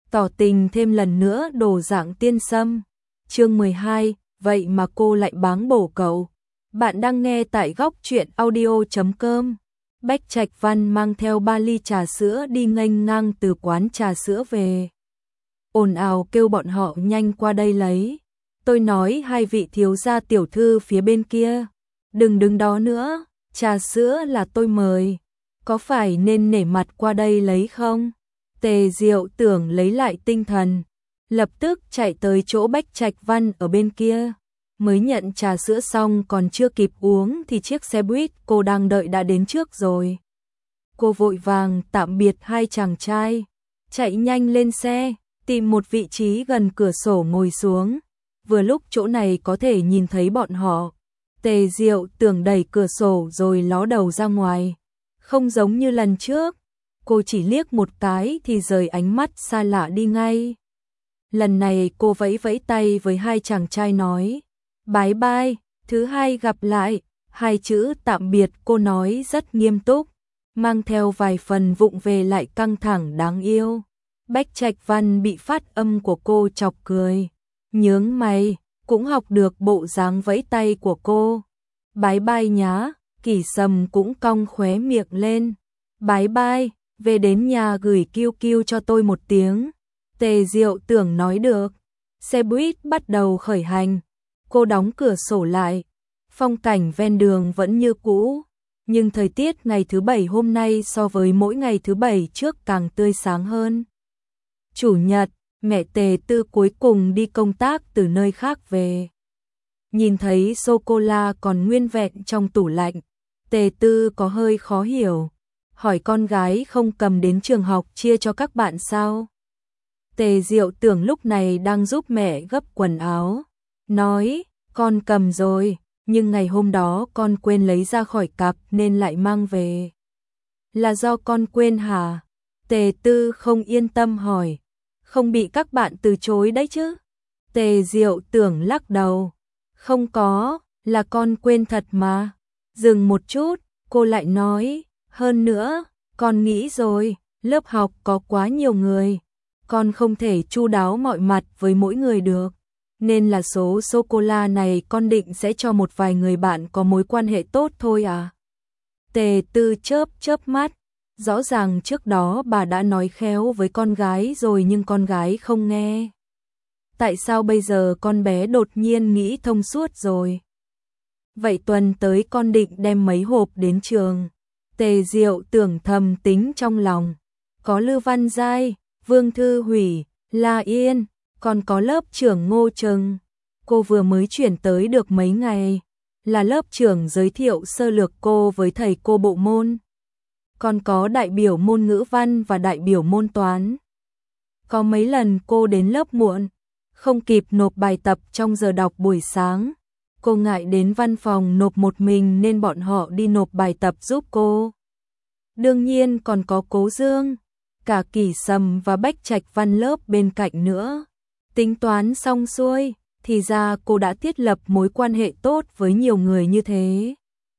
tỏ tình thêm lần nữa đồ dạng tiên sâm. Chương 12, vậy mà cô lại báng bổ cậu. Bạn đang nghe tại góc truyện audio.com. Bách Trạch Văn mang theo 3 ly trà sữa đi nghênh ngang từ quán trà sữa về. Ồn ào kêu bọn họ nhanh qua đây lấy. Tôi nói hai vị thiếu gia tiểu thư phía bên kia, đừng đứng đó nữa, trà sữa là tôi mời, có phải nên nể mặt qua đây lấy không? Tề Diệu tưởng lấy lại tinh thần, lập tức chạy tới chỗ Bách Trạch Văn ở bên kia. Mới nhận trà sữa xong còn chưa kịp uống thì chiếc xe buýt cô đang đợi đã đến trước rồi. Cô vội vàng tạm biệt hai chàng trai, chạy nhanh lên xe, tìm một vị trí gần cửa sổ ngồi xuống. Vừa lúc chỗ này có thể nhìn thấy bọn họ. Tề Diệu tưởng đẩy cửa sổ rồi ló đầu ra ngoài. Không giống như lần trước, cô chỉ liếc một cái thì rời ánh mắt xa lạ đi ngay. Lần này cô vẫy vẫy tay với hai chàng trai nói, bye bye, thứ hai gặp lại. Hai chữ tạm biệt cô nói rất nghiêm túc, mang theo vài phần vụng về lại căng thẳng đáng yêu. Bách Trạch Văn bị phát âm của cô chọc cười, nhướng mày, cũng học được bộ dáng vẫy tay của cô. Bye bye nhá. Kỷ Sầm cũng cong khóe miệng lên. Bye bye, về đến nhà gửi kiu kiu cho tôi một tiếng. Tề Diệu tưởng nói được. Xe buýt bắt đầu khởi hành. Cô đóng cửa sổ lại. Phong cảnh ven đường vẫn như cũ, nhưng thời tiết ngày thứ Bảy hôm nay so với mỗi ngày thứ Bảy trước càng tươi sáng hơn. Chủ nhật, mẹ Tề Tư cuối cùng đi công tác từ nơi khác về. Nhìn thấy sô-cô-la còn nguyên vẹn trong tủ lạnh, Tề Tư có hơi khó hiểu, hỏi con gái không cầm đến trường học chia cho các bạn sao? Tề Diệu tưởng lúc này đang giúp mẹ gấp quần áo, nói, con cầm rồi, nhưng ngày hôm đó con quên lấy ra khỏi cặp nên lại mang về. Là do con quên hả? Tề Tư không yên tâm hỏi, không bị các bạn từ chối đấy chứ? Tề Diệu tưởng lắc đầu, không có, là con quên thật mà. Dừng một chút, cô lại nói, hơn nữa, con nghĩ rồi, lớp học có quá nhiều người, con không thể chu đáo mọi mặt với mỗi người được, nên là số sô-cô-la này con định sẽ cho một vài người bạn có mối quan hệ tốt thôi à. Tề Tư chớp chớp mắt, rõ ràng trước đó bà đã nói khéo với con gái rồi nhưng con gái không nghe. Tại sao bây giờ con bé đột nhiên nghĩ thông suốt rồi? Vậy tuần tới con định đem mấy hộp đến trường. Tề Diệu tưởng thầm tính trong lòng. Có Lư Văn Giai, Vương Thư Hủy, La Yên, còn có lớp trưởng Ngô Trừng. Cô vừa mới chuyển tới được mấy ngày, là lớp trưởng giới thiệu sơ lược cô với thầy cô bộ môn. Còn có đại biểu môn ngữ văn và đại biểu môn toán. Có mấy lần cô đến lớp muộn, không kịp nộp bài tập trong giờ đọc buổi sáng. Cô ngại đến văn phòng nộp một mình nên bọn họ đi nộp bài tập giúp cô. Đương nhiên còn có Cố Dương, cả Kỷ Sầm và Bách Trạch Văn lớp bên cạnh nữa. Tính toán xong xuôi, thì ra cô đã thiết lập mối quan hệ tốt với nhiều người như thế.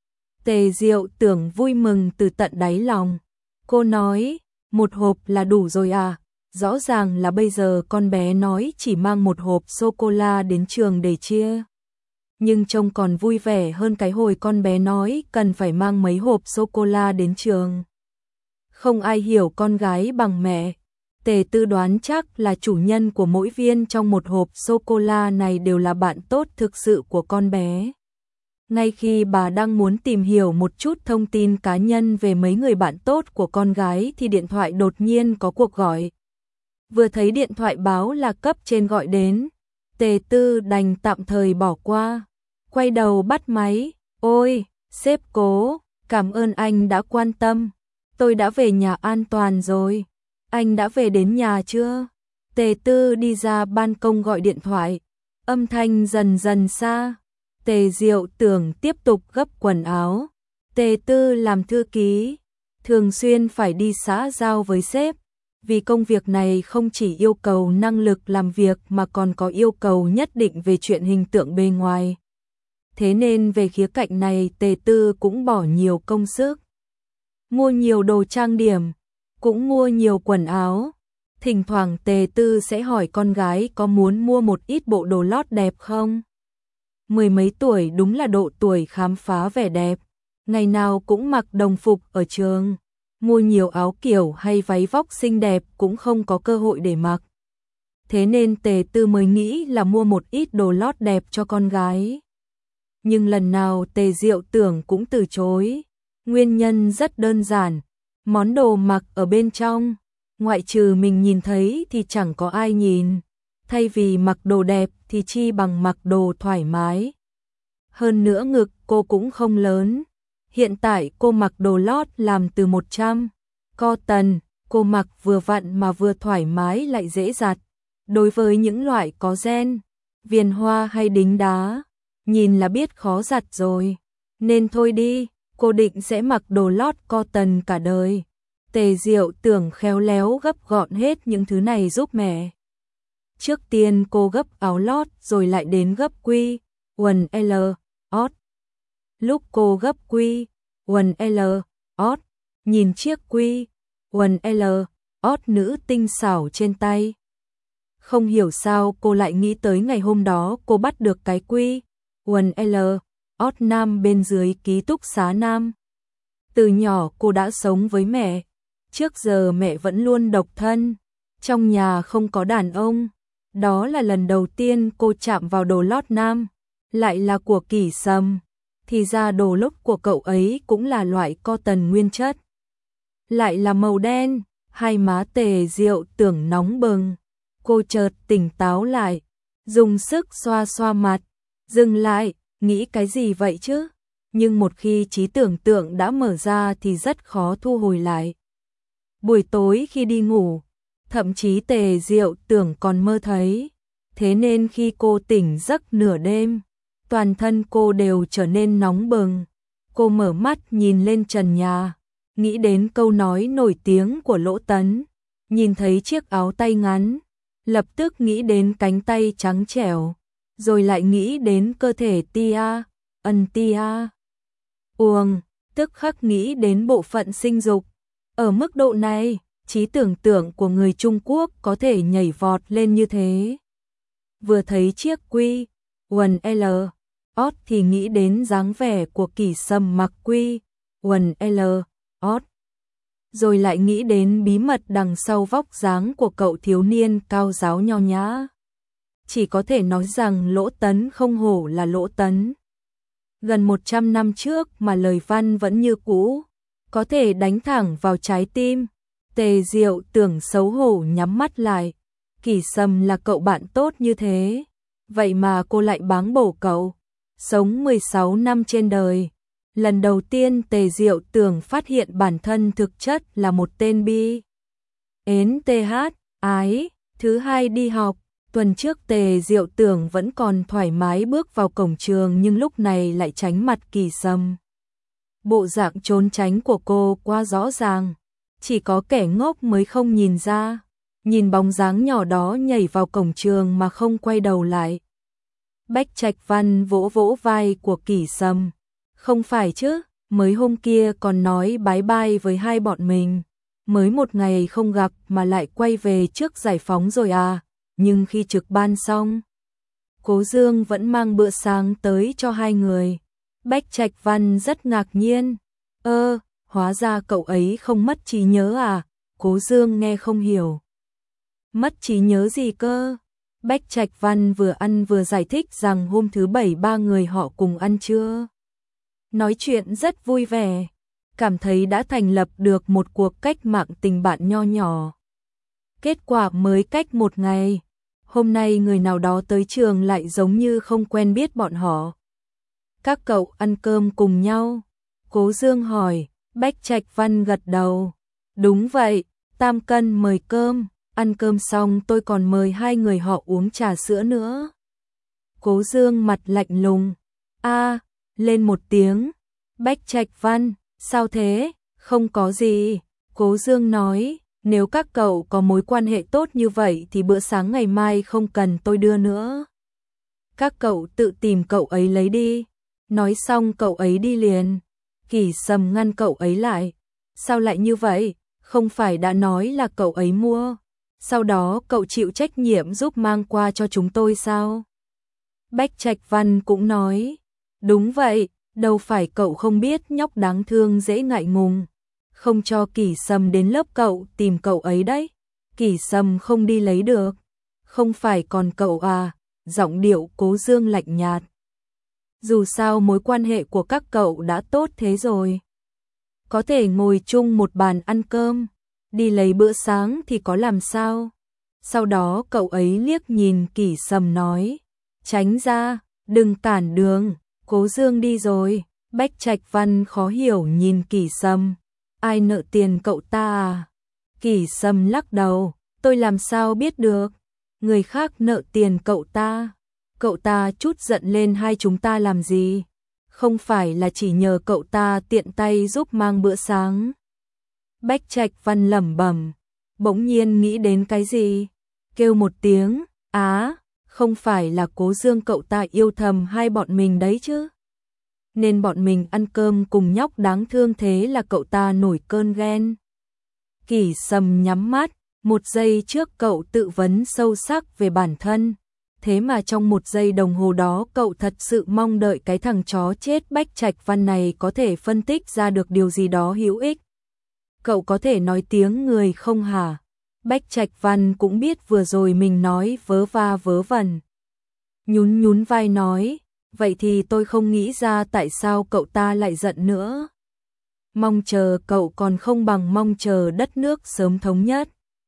Tề Diệu tưởng vui mừng từ tận đáy lòng. Cô nói, một hộp là đủ rồi à? Rõ ràng là bây giờ con bé nói chỉ mang một hộp sô-cô-la đến trường để chia. Nhưng trông còn vui vẻ hơn cái hồi con bé nói cần phải mang mấy hộp sô-cô-la đến trường. Không ai hiểu con gái bằng mẹ. Tề Tư đoán chắc là chủ nhân của mỗi viên trong một hộp sô-cô-la này đều là bạn tốt thực sự của con bé. Ngay khi bà đang muốn tìm hiểu một chút thông tin cá nhân về mấy người bạn tốt của con gái thì điện thoại đột nhiên có cuộc gọi. Vừa thấy điện thoại báo là cấp trên gọi đến, Tề Tư đành tạm thời bỏ qua. Quay đầu bắt máy, ôi, sếp Cố, cảm ơn anh đã quan tâm. Tôi đã về nhà an toàn rồi. Anh đã về đến nhà chưa? Tề Tư đi ra ban công gọi điện thoại. Âm thanh dần dần xa. Tề Diệu tưởng tiếp tục gấp quần áo. Tề Tư làm thư ký, thường xuyên phải đi xã giao với sếp. Vì công việc này không chỉ yêu cầu năng lực làm việc mà còn có yêu cầu nhất định về chuyện hình tượng bề ngoài. Thế nên về khía cạnh này Tề Tư cũng bỏ nhiều công sức. Mua nhiều đồ trang điểm, cũng mua nhiều quần áo. Thỉnh thoảng Tề Tư sẽ hỏi con gái có muốn mua một ít bộ đồ lót đẹp không. Mười mấy tuổi đúng là độ tuổi khám phá vẻ đẹp, ngày nào cũng mặc đồng phục ở trường, mua nhiều áo kiểu hay váy vóc xinh đẹp cũng không có cơ hội để mặc. Thế nên Tề Tư mới nghĩ là mua một ít đồ lót đẹp cho con gái. Nhưng lần nào Tề Diệu Tưởng cũng từ chối. Nguyên nhân rất đơn giản, món đồ mặc ở bên trong, ngoại trừ mình nhìn thấy thì chẳng có ai nhìn. Thay vì mặc đồ đẹp thì chi bằng mặc đồ thoải mái. Hơn nữa ngực cô cũng không lớn. Hiện tại cô mặc đồ lót làm từ 100 cotton, cô mặc vừa vặn mà vừa thoải mái lại dễ giặt. Đối với những loại có ren, viền hoa hay đính đá, nhìn là biết khó giặt rồi. Nên thôi đi, cô định sẽ mặc đồ lót cotton cả đời. Tề Diệu Tưởng khéo léo gấp gọn hết những thứ này giúp mẹ. Trước tiên cô gấp áo lót rồi lại đến gấp quy, quần L, ót. Lúc cô gấp quy, quần L, ót, nhìn chiếc quy, quần L, ót nữ tinh xảo trên tay. Không hiểu sao cô lại nghĩ tới ngày hôm đó cô bắt được cái quy, quần L, ót nam bên dưới ký túc xá nam. Từ nhỏ cô đã sống với mẹ, trước giờ mẹ vẫn luôn độc thân, trong nhà không có đàn ông. Đó là lần đầu tiên cô chạm vào đồ lót nam, lại là của Kỷ Sâm. Thì ra đồ lót của cậu ấy cũng là loại cotton nguyên chất. Lại là màu đen, hai má Tề Diệu Tưởng nóng bừng. Cô chợt tỉnh táo lại, dùng sức xoa xoa mặt, dừng lại, nghĩ cái gì vậy chứ? Nhưng một khi trí tưởng tượng đã mở ra thì rất khó thu hồi lại. Buổi tối khi đi ngủ, thậm chí Tề Diệu Tưởng còn mơ thấy. Thế nên khi cô tỉnh giấc nửa đêm, toàn thân cô đều trở nên nóng bừng. Cô mở mắt nhìn lên trần nhà, nghĩ đến câu nói nổi tiếng của Lỗ Tấn, nhìn thấy chiếc áo tay ngắn, lập tức nghĩ đến cánh tay trắng trẻo, rồi lại nghĩ đến cơ thể tia, tia. Uông, tức khắc nghĩ đến bộ phận sinh dục. Ở mức độ này, trí tưởng tượng của người Trung Quốc có thể nhảy vọt lên như thế. Vừa thấy chiếc quy, quần L, ót thì nghĩ đến dáng vẻ của Kỷ Sâm mặc quy, quần L, ót. Rồi lại nghĩ đến bí mật đằng sau vóc dáng của cậu thiếu niên cao giáo nho nhã. Chỉ có thể nói rằng Lỗ Tấn không hổ là Lỗ Tấn. Gần 100 năm trước mà lời văn vẫn như cũ, có thể đánh thẳng vào trái tim. Tề Diệu Tưởng xấu hổ nhắm mắt lại. Kỷ Sâm là cậu bạn tốt như thế, vậy mà cô lại báng bổ cậu. Sống 16 năm trên đời, lần đầu tiên Tề Diệu Tưởng phát hiện bản thân thực chất là một tên bi. Ến TH, ái. Thứ hai đi học, tuần trước Tề Diệu Tưởng vẫn còn thoải mái bước vào cổng trường nhưng lúc này lại tránh mặt Kỷ Sâm. Bộ dạng trốn tránh của cô quá rõ ràng, chỉ có kẻ ngốc mới không nhìn ra. Nhìn bóng dáng nhỏ đó nhảy vào cổng trường mà không quay đầu lại. Bách Trạch Văn vỗ vỗ vai của Kỷ Sâm. Không phải chứ, mới hôm kia còn nói bái bai với hai bọn mình. Mới một ngày không gặp mà lại quay về trước giải phóng rồi à. Nhưng khi trực ban xong, Cố Dương vẫn mang bữa sáng tới cho hai người. Bách Trạch Văn rất ngạc nhiên. Hóa ra cậu ấy không mất trí nhớ à? Cố Dương nghe không hiểu. Mất trí nhớ gì cơ? Bách Trạch Văn vừa ăn vừa giải thích rằng hôm thứ Bảy ba người họ cùng ăn trưa. Nói chuyện rất vui vẻ, cảm thấy đã thành lập được một cuộc cách mạng tình bạn nho nhỏ. Kết quả mới cách một ngày, hôm nay người nào đó tới trường lại giống như không quen biết bọn họ. Các cậu ăn cơm cùng nhau? Cố Dương hỏi. Bách Trạch Văn gật đầu. Đúng vậy, Tam Cân mời cơm. Ăn cơm xong tôi còn mời hai người họ uống trà sữa nữa. Cố Dương mặt lạnh lùng. Lên một tiếng. Bách Trạch Văn, sao thế? Không có gì. Cố Dương nói, nếu các cậu có mối quan hệ tốt như vậy thì bữa sáng ngày mai không cần tôi đưa nữa. Các cậu tự tìm cậu ấy lấy đi. Nói xong cậu ấy đi liền. Kỷ Sâm ngăn cậu ấy lại. Sao lại như vậy? Không phải đã nói là cậu ấy mua. Sau đó cậu chịu trách nhiệm giúp mang qua cho chúng tôi sao? Bách Trạch Văn cũng nói, đúng vậy, đâu phải cậu không biết nhóc đáng thương dễ ngại ngùng, không cho Kỷ Sâm đến lớp cậu tìm cậu ấy đấy. Kỷ Sâm không đi lấy được, không phải còn cậu à? Giọng điệu Cố Dương lạnh nhạt. Dù sao mối quan hệ của các cậu đã tốt thế rồi, có thể ngồi chung một bàn ăn cơm, đi lấy bữa sáng thì có làm sao? Sau đó cậu ấy liếc nhìn Kỷ Sâm nói, tránh ra, đừng cản đường. Cố Dương đi rồi. Bách Trạch Văn khó hiểu nhìn Kỷ Sâm, ai nợ tiền cậu ta à? Kỷ Sâm lắc đầu, tôi làm sao biết được, người khác nợ tiền cậu ta. Cậu ta chút giận lên hai chúng ta làm gì? Không phải là chỉ nhờ cậu ta tiện tay giúp mang bữa sáng. Bách Trạch Văn lẩm bẩm, bỗng nhiên nghĩ đến cái gì, kêu một tiếng, á, không phải là Cố Dương cậu ta yêu thầm hai bọn mình đấy chứ? Nên bọn mình ăn cơm cùng nhóc đáng thương thế là cậu ta nổi cơn ghen. Kỷ Sâm nhắm mắt, một giây trước cậu tự vấn sâu sắc về bản thân, thế mà trong một giây đồng hồ đó cậu thật sự mong đợi cái thằng chó chết Bách Trạch Văn này có thể phân tích ra được điều gì đó hữu ích. Cậu có thể nói tiếng người không hả? Bách Trạch Văn cũng biết vừa rồi mình nói vớ va vớ vẩn. Nhún nhún vai nói, vậy thì tôi không nghĩ ra tại sao cậu ta lại giận nữa. Mong chờ cậu còn không bằng mong chờ đất nước sớm thống nhất.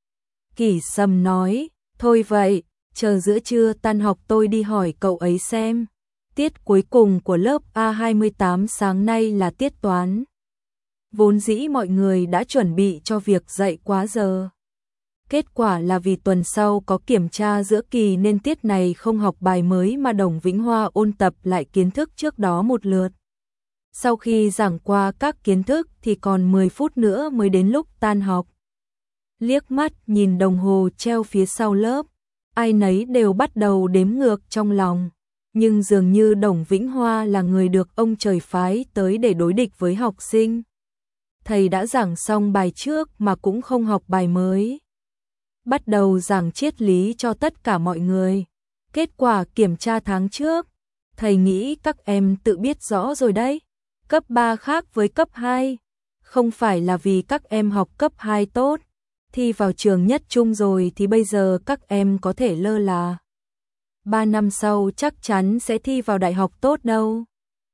Kỷ Sâm nói, thôi vậy, chờ giữa trưa tan học tôi đi hỏi cậu ấy xem. Tiết cuối cùng của lớp A28 sáng nay là tiết toán. Vốn dĩ mọi người đã chuẩn bị cho việc dạy quá giờ. Kết quả là vì tuần sau có kiểm tra giữa kỳ nên tiết này không học bài mới mà Đồng Vĩnh Hoa ôn tập lại kiến thức trước đó một lượt. Sau khi giảng qua các kiến thức thì còn 10 phút nữa mới đến lúc tan học. Liếc mắt nhìn đồng hồ treo phía sau lớp, ai nấy đều bắt đầu đếm ngược trong lòng. Nhưng dường như Đồng Vĩnh Hoa là người được ông trời phái tới để đối địch với học sinh. Thầy đã giảng xong bài trước mà cũng không học bài mới. Bắt đầu giảng triết lý cho tất cả mọi người. Kết quả kiểm tra tháng trước, thầy nghĩ các em tự biết rõ rồi đấy. Cấp 3 khác với cấp 2. Không phải là vì các em học cấp 2 tốt, thi vào trường nhất trung rồi thì bây giờ các em có thể lơ là. 3 năm sau chắc chắn sẽ thi vào đại học tốt đâu.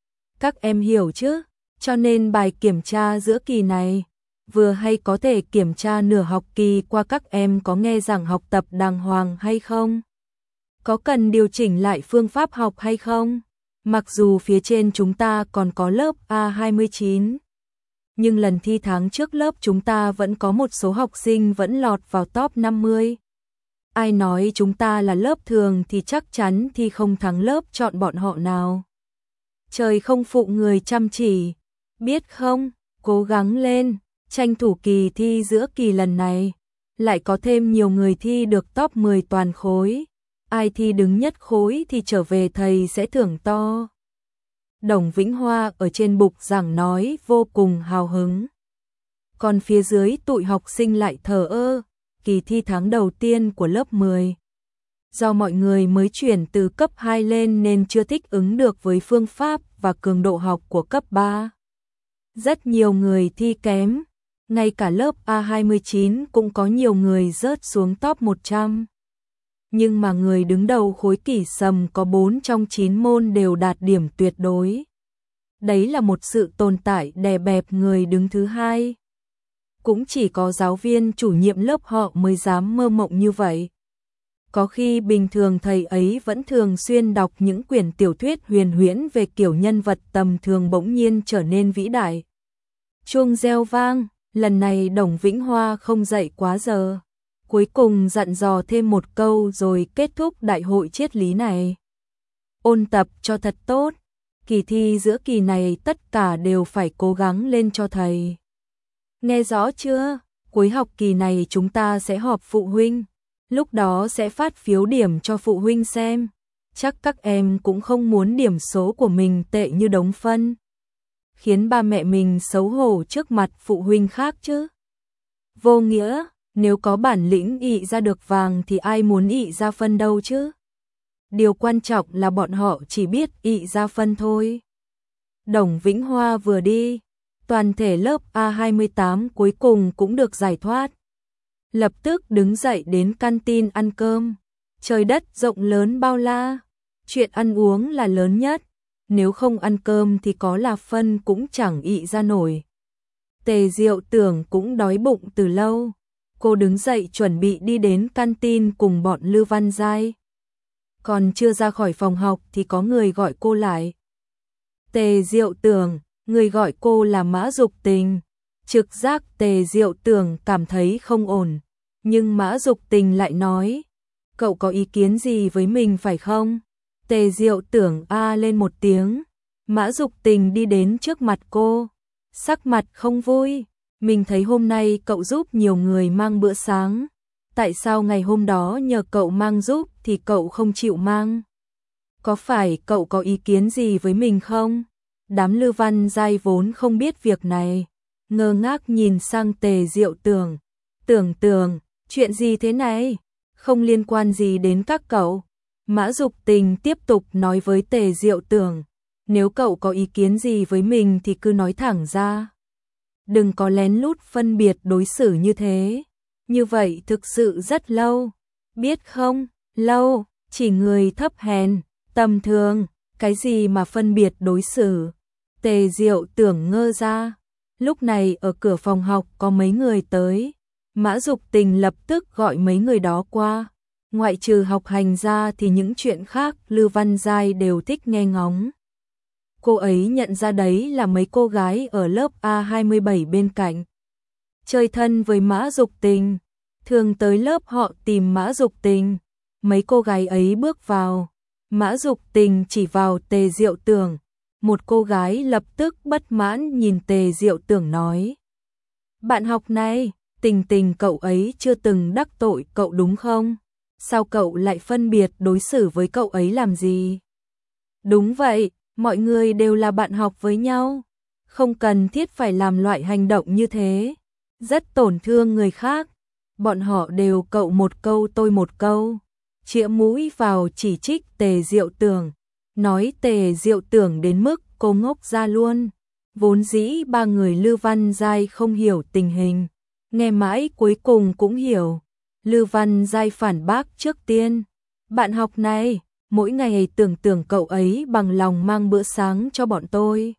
Các em hiểu chứ? Cho nên bài kiểm tra giữa kỳ này, vừa hay có thể kiểm tra nửa học kỳ qua các em có nghe giảng học tập đàng hoàng hay không? Có cần điều chỉnh lại phương pháp học hay không? Mặc dù phía trên chúng ta còn có lớp A29, nhưng lần thi tháng trước lớp chúng ta vẫn có một số học sinh vẫn lọt vào top 50. Ai nói chúng ta là lớp thường thì chắc chắn thi không thắng lớp chọn bọn họ nào. Trời không phụ người chăm chỉ, biết không? Cố gắng lên, tranh thủ kỳ thi giữa kỳ lần này. Lại có thêm nhiều người thi được top 10 toàn khối. Ai thi đứng nhất khối thì trở về thầy sẽ thưởng to. Đồng Vĩnh Hoa ở trên bục giảng nói vô cùng hào hứng. Còn phía dưới tụi học sinh lại thờ ơ. Kỳ thi tháng đầu tiên của lớp 10. Do mọi người mới chuyển từ cấp 2 lên nên chưa thích ứng được với phương pháp và cường độ học của cấp 3. Rất nhiều người thi kém. Ngay cả lớp A29 cũng có nhiều người rớt xuống top 100. Nhưng mà người đứng đầu khối Kỷ Sâm có 4 trong 9 môn đều đạt điểm tuyệt đối. Đấy là một sự tồn tại đè bẹp người đứng thứ hai. Cũng chỉ có giáo viên chủ nhiệm lớp họ mới dám mơ mộng như vậy. Có khi bình thường thầy ấy vẫn thường xuyên đọc những quyển tiểu thuyết huyền huyễn về kiểu nhân vật tầm thường bỗng nhiên trở nên vĩ đại. Chuông reo vang, lần này Đồng Vĩnh Hoa không dậy quá giờ. Cuối cùng dặn dò thêm một câu rồi kết thúc đại hội triết lý này. Ôn tập cho thật tốt, kỳ thi giữa kỳ này tất cả đều phải cố gắng lên cho thầy. Nghe rõ chưa? Cuối học kỳ này chúng ta sẽ họp phụ huynh, lúc đó sẽ phát phiếu điểm cho phụ huynh xem. Chắc các em cũng không muốn điểm số của mình tệ như đống phân, khiến ba mẹ mình xấu hổ trước mặt phụ huynh khác chứ. Vô nghĩa, Nếu có bản lĩnh ị ra được vàng thì ai muốn ị ra phân đâu chứ? Điều quan trọng là bọn họ chỉ biết ị ra phân thôi. Đồng Vĩnh Hoa vừa đi, toàn thể lớp A28 cuối cùng cũng được giải thoát. Lập tức đứng dậy đến canteen ăn cơm. Trời đất rộng lớn bao la, chuyện ăn uống là lớn nhất. Nếu không ăn cơm thì có là phân cũng chẳng ị ra nổi. Tề Diệu Tưởng cũng đói bụng từ lâu. Cô đứng dậy chuẩn bị đi đến canteen cùng bọn Lư Văn Giai. Còn chưa ra khỏi phòng học thì có người gọi cô lại. Tề Diệu Tưởng, người gọi cô là Mã Dục Tình. Trực giác Tề Diệu Tưởng cảm thấy không ổn. Nhưng Mã Dục Tình lại nói, cậu có ý kiến gì với mình phải không? Tề Diệu Tưởng lên một tiếng. Mã Dục Tình đi đến trước mặt cô. Sắc mặt không vui. Mình thấy hôm nay cậu giúp nhiều người mang bữa sáng. Tại sao ngày hôm đó nhờ cậu mang giúp thì cậu không chịu mang? Có phải cậu có ý kiến gì với mình không? Đám Lư Văn Giai vốn không biết việc này. Ngơ ngác nhìn sang Tề Diệu Tưởng. Tưởng, chuyện gì thế này? Không liên quan gì đến các cậu. Mã Dục Tình tiếp tục nói với Tề Diệu Tưởng. Nếu cậu có ý kiến gì với mình thì cứ nói thẳng ra. Đừng có lén lút phân biệt đối xử như thế. Như vậy thực sự rất lâu. Biết không? Lâu, chỉ người thấp hèn, tầm thường. Cái gì mà phân biệt đối xử? Tề Diệu Tưởng ngơ ra. Lúc này ở cửa phòng học có mấy người tới. Mã Dục Tình lập tức gọi mấy người đó qua. Ngoại trừ học hành ra thì những chuyện khác Lư Văn Giai đều thích nghe ngóng. Cô ấy nhận ra đấy là mấy cô gái ở lớp A27 bên cạnh. Chơi thân với Mã Dục Tình. Thường tới lớp họ tìm Mã Dục Tình. Mấy cô gái ấy bước vào. Mã Dục Tình chỉ vào Tề Diệu Tưởng. Một cô gái lập tức bất mãn nhìn Tề Diệu Tưởng nói. Bạn học này, Tình cậu ấy chưa từng đắc tội cậu đúng không? Sao cậu lại phân biệt đối xử với cậu ấy làm gì? Đúng vậy, mọi người đều là bạn học với nhau. Không cần thiết phải làm loại hành động như thế. Rất tổn thương người khác. Bọn họ đều cậu một câu tôi một câu. Chĩa mũi vào chỉ trích Tề Diệu Tưởng. Nói Tề Diệu Tưởng đến mức cô ngốc ra luôn. Vốn dĩ ba người Lư Văn Giai không hiểu tình hình. Nghe mãi cuối cùng cũng hiểu. Lư Văn Giai phản bác trước tiên. Bạn học này, mỗi ngày tưởng cậu ấy bằng lòng mang bữa sáng cho bọn tôi.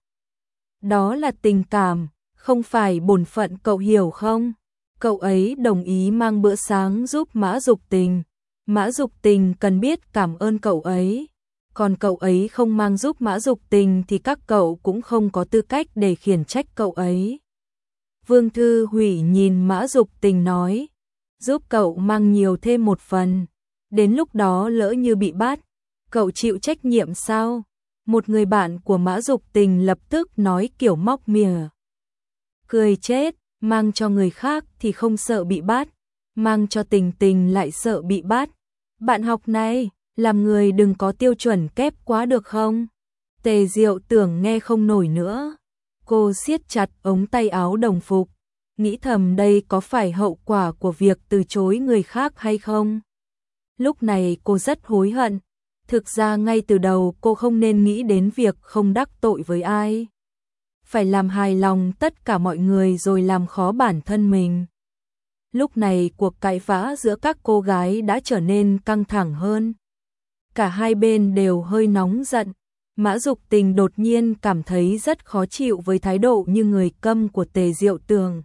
Đó là tình cảm, không phải bổn phận cậu hiểu không? Cậu ấy đồng ý mang bữa sáng giúp Mã Dục Tình. Mã Dục Tình cần biết cảm ơn cậu ấy. Còn cậu ấy không mang giúp Mã Dục Tình thì các cậu cũng không có tư cách để khiển trách cậu ấy. Vương Thư Hủy nhìn Mã Dục Tình nói, giúp cậu mang nhiều thêm một phần. Đến lúc đó lỡ như bị bắt, cậu chịu trách nhiệm sao? Một người bạn của Mã Dục Tình lập tức nói kiểu móc mỉa. Cười chết, mang cho người khác thì không sợ bị bắt, mang cho Tình lại sợ bị bắt. Bạn học này, làm người đừng có tiêu chuẩn kép quá được không? Tề Diệu Tưởng nghe không nổi nữa. Cô siết chặt ống tay áo đồng phục, nghĩ thầm đây có phải hậu quả của việc từ chối người khác hay không? Lúc này cô rất hối hận. Thực ra ngay từ đầu cô không nên nghĩ đến việc không đắc tội với ai. Phải làm hài lòng tất cả mọi người rồi làm khó bản thân mình. Lúc này cuộc cãi vã giữa các cô gái đã trở nên căng thẳng hơn. Cả hai bên đều hơi nóng giận. Mã Dục Tình đột nhiên cảm thấy rất khó chịu với thái độ như người câm của Tề Diệu Tưởng.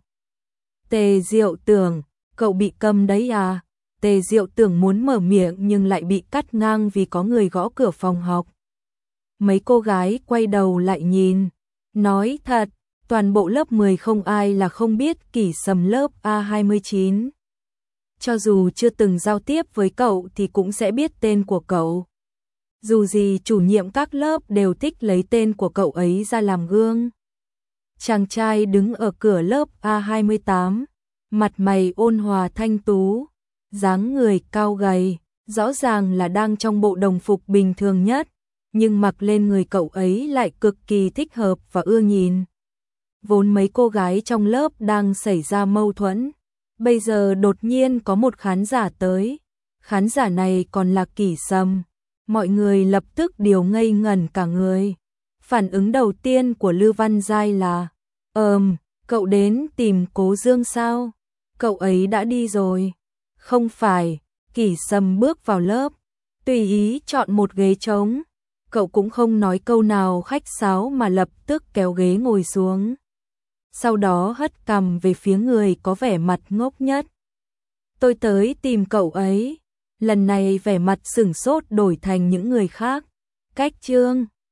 Tề Diệu Tưởng, cậu bị câm đấy à? Tề Diệu Tưởng muốn mở miệng nhưng lại bị cắt ngang vì có người gõ cửa phòng học. Mấy cô gái quay đầu lại nhìn. Nói thật, toàn bộ lớp 10 không ai là không biết Kỷ Sầm lớp A29. Cho dù chưa từng giao tiếp với cậu thì cũng sẽ biết tên của cậu. Dù gì chủ nhiệm các lớp đều thích lấy tên của cậu ấy ra làm gương. Chàng trai đứng ở cửa lớp A28, mặt mày ôn hòa thanh tú, dáng người cao gầy, rõ ràng là đang trong bộ đồng phục bình thường nhất, nhưng mặc lên người cậu ấy lại cực kỳ thích hợp và ưa nhìn. Vốn mấy cô gái trong lớp đang xảy ra mâu thuẫn, Bây giờ đột nhiên có một khán giả tới, khán giả này còn là Kỷ Sâm. Mọi người lập tức đều ngây ngẩn cả người. Phản ứng đầu tiên của Lư Văn Giai là: cậu đến tìm Cố Dương sao? Cậu ấy đã đi rồi. Không phải. Kỷ Sâm bước vào lớp, tùy ý chọn một ghế trống. Cậu cũng không nói câu nào khách sáo mà lập tức kéo ghế ngồi xuống. Sau đó hất cằm về phía người có vẻ mặt ngốc nhất. Tôi tới tìm cậu ấy. Lần này vẻ mặt sửng sốt đổi thành những người khác. Cách Trương,